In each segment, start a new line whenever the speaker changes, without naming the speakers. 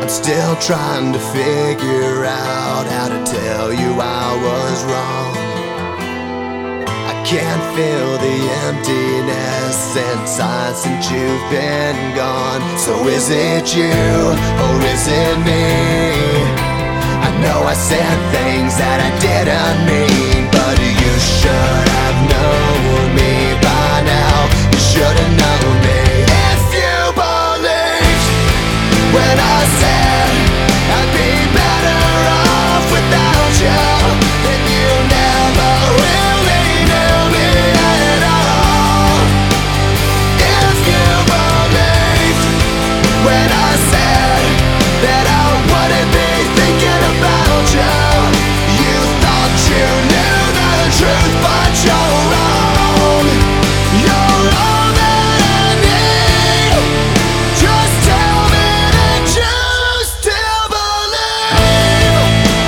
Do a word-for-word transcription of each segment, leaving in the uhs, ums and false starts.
still trying to figure out how to tell you I was wrong. I can't feel the emptiness inside since you've been gone. So is it you or is it me? I know I said things that I didn't mean, but you should have known me by now. You should have known me. If you believed when I said I'd be better off without you, then you never really knew me at all. If you believed when I said that I wouldn't be thinking about you, you thought you knew the truth, but you're wrong. You're all that I need. Just tell me that you still believe.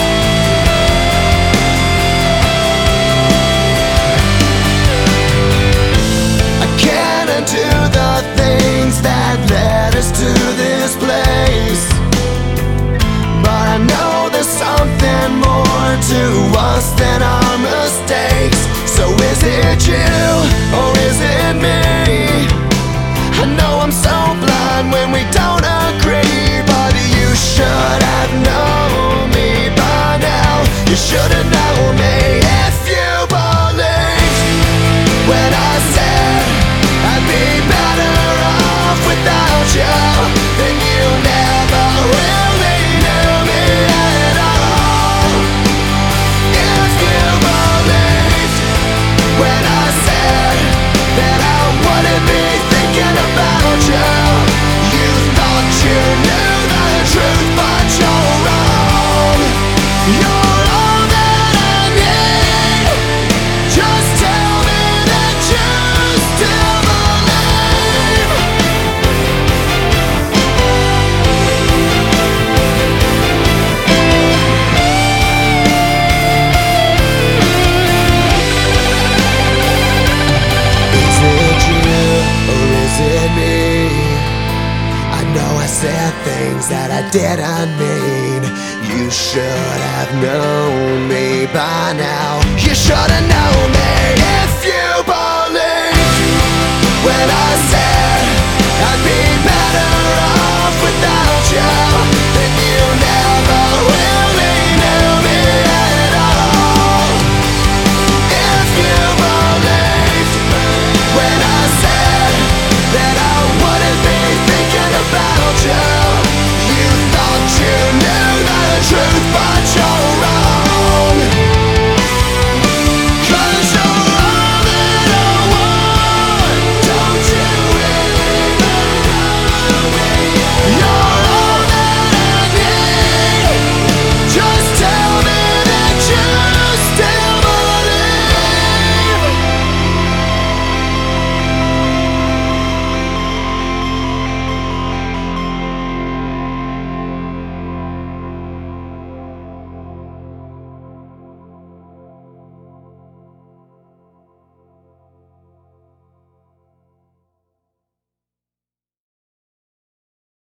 I can't undo the things that led us to this place, but I know there's something more to us than our mistakes. So is it you or is it me? I know I'm so blind when we don't agree, but you should have known me by now. You should have known me. If you believed when I said I'd be better off without you, then you never really knew me at all. If you believed when I said that I wouldn't be thinking about you, you thought you knew the truth, but you're wrong. You're all that I need. Just tell me that you still believe. Is it you or is it me? I know I said things that I didn't mean. You should have known me by now. You should have known me. If you